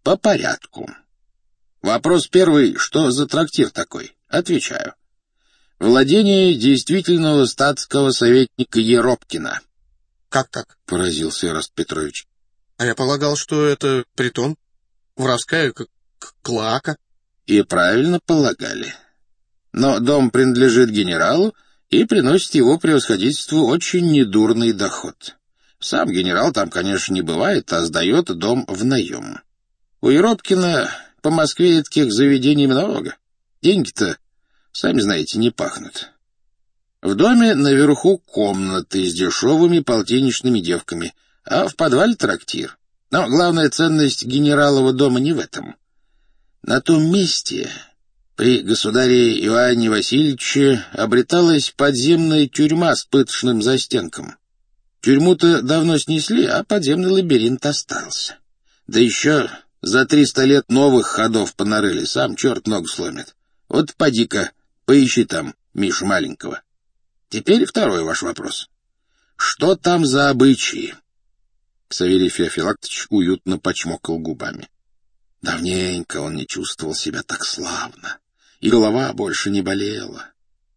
по порядку. Вопрос первый: что за трактир такой? Отвечаю. Владение действительного статского советника Еропкина. — Как так? — поразился Ираст Петрович. — А я полагал, что это притон, воровская клоака. — И правильно полагали. Но дом принадлежит генералу и приносит его превосходительству очень недурный доход. Сам генерал там, конечно, не бывает, а сдает дом в наем. У Еропкина по Москве таких заведений много. Деньги-то, сами знаете, не пахнут. В доме наверху комнаты с дешевыми полтинничными девками, а в подвале трактир. Но главная ценность генералова дома не в этом. На том месте при государе Иоанне Васильевиче обреталась подземная тюрьма с пыточным застенком. Тюрьму-то давно снесли, а подземный лабиринт остался. Да еще за 300 лет новых ходов понарыли, сам черт ногу сломит. Вот поди-ка, поищи там Мишу маленького. Теперь второй ваш вопрос. Что там за обычаи? Савелий Феофилактович уютно почмокал губами. Давненько он не чувствовал себя так славно, и голова больше не болела.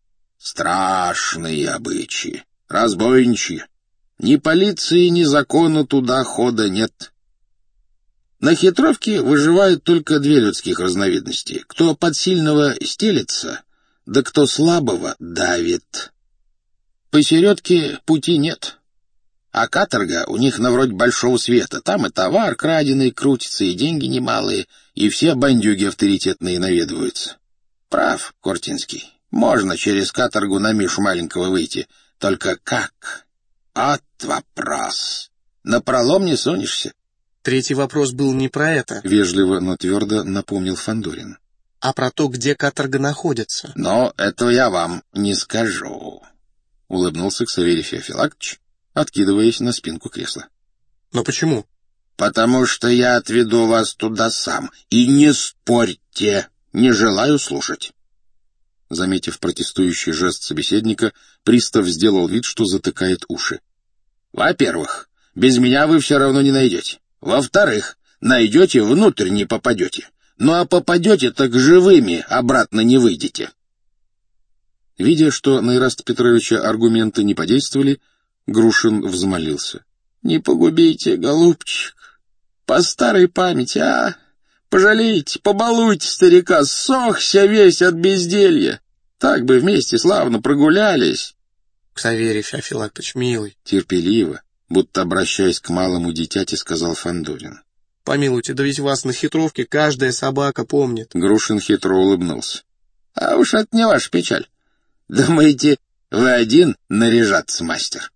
Страшные обычаи, разбойничьи. Ни полиции, ни закона туда хода нет. На хитровке выживают только две людских разновидности. Кто под сильного стелется, да кто слабого давит. Посередке пути нет. А каторга у них на вроде большого света. Там и товар краденый крутится, и деньги немалые, и все бандюги авторитетные наведываются. Прав, Кортинский. Можно через каторгу на Мишу маленького выйти. Только как? От вопрос. Напролом не сунешься. Третий вопрос был не про это. Вежливо, но твердо напомнил Фандорин. А про то, где каторга находится. Но этого я вам не скажу. Улыбнулся Ксаверий Феофилактович, откидываясь на спинку кресла. Но почему? Потому что я отведу вас туда сам. И не спорьте, не желаю слушать. Заметив протестующий жест собеседника, пристав сделал вид, что затыкает уши. Во-первых, без меня вы все равно не найдете. Во-вторых, найдете, внутрь не попадете. Ну а попадете, так живыми обратно не выйдете. Видя, что на Ираста Петровича аргументы не подействовали, Грушин взмолился. — Не погубите, голубчик. По старой памяти, а? Пожалейте, побалуйте старика, ссохся весь от безделья. Так бы вместе славно прогулялись. — Ксаверий Феофилактович, милый. Терпеливо, будто обращаясь к малому дитяти, сказал Фандорин. — Помилуйте, да ведь вас на хитровке каждая собака помнит. Грушин хитро улыбнулся. — А уж это не ваша печаль. Думаете, вы один наряжаться мастер?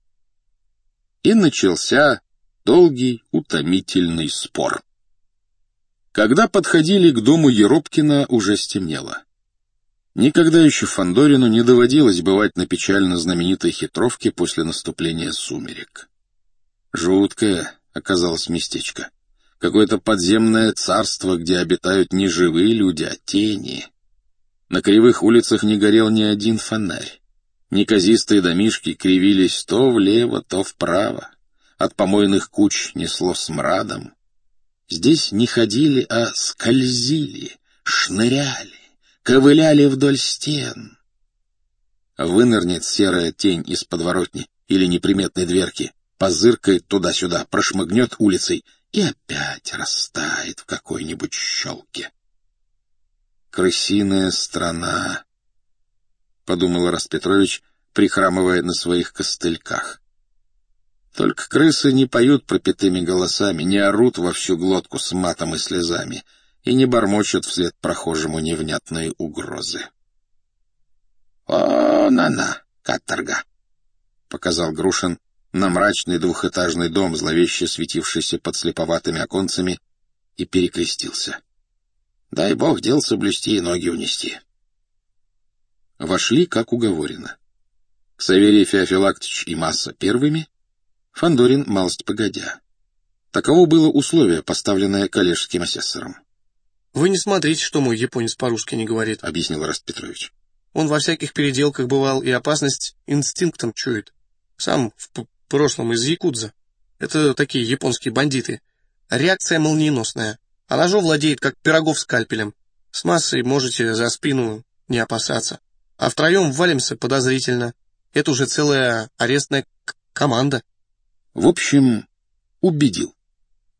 И начался долгий, утомительный спор. Когда подходили к дому Еропкина, уже стемнело. Никогда еще Фандорину не доводилось бывать на печально знаменитой хитровке после наступления сумерек. Жуткое оказалось местечко. Какое-то подземное царство, где обитают не живые люди, а тени. На кривых улицах не горел ни один фонарь. Неказистые домишки кривились то влево, то вправо. От помойных куч несло смрадом. Здесь не ходили, а скользили, шныряли, ковыляли вдоль стен. Вынырнет серая тень из подворотни или неприметной дверки, позыркает туда-сюда, прошмыгнет улицей и опять растает в какой-нибудь щелке. «Крысиная страна», — подумал Ираст Петрович, прихрамывая на своих костыльках. Только крысы не поют пропитыми голосами, не орут во всю глотку с матом и слезами и не бормочут вслед прохожему невнятные угрозы. «Вон она, каторга», — показал Грушин на мрачный двухэтажный дом, зловеще светившийся под слеповатыми оконцами, и перекрестился. «Дай бог дел соблюсти и ноги унести». Вошли, как уговорено. Ксаверий Феофилактович и Масса первыми, Фандорин малость погодя. Таково было условие, поставленное коллежским асессором. — Вы не смотрите, что мой японец по-русски не говорит, — объяснил Ираст Петрович. — Он во всяких переделках бывал и опасность инстинктом чует. Сам в прошлом из якудза. Это такие японские бандиты. Реакция молниеносная. А ножом владеет, как Пирогов скальпелем. С массой можете за спину не опасаться. А втроем валимся подозрительно. Это уже целая арестная команда. В общем, убедил.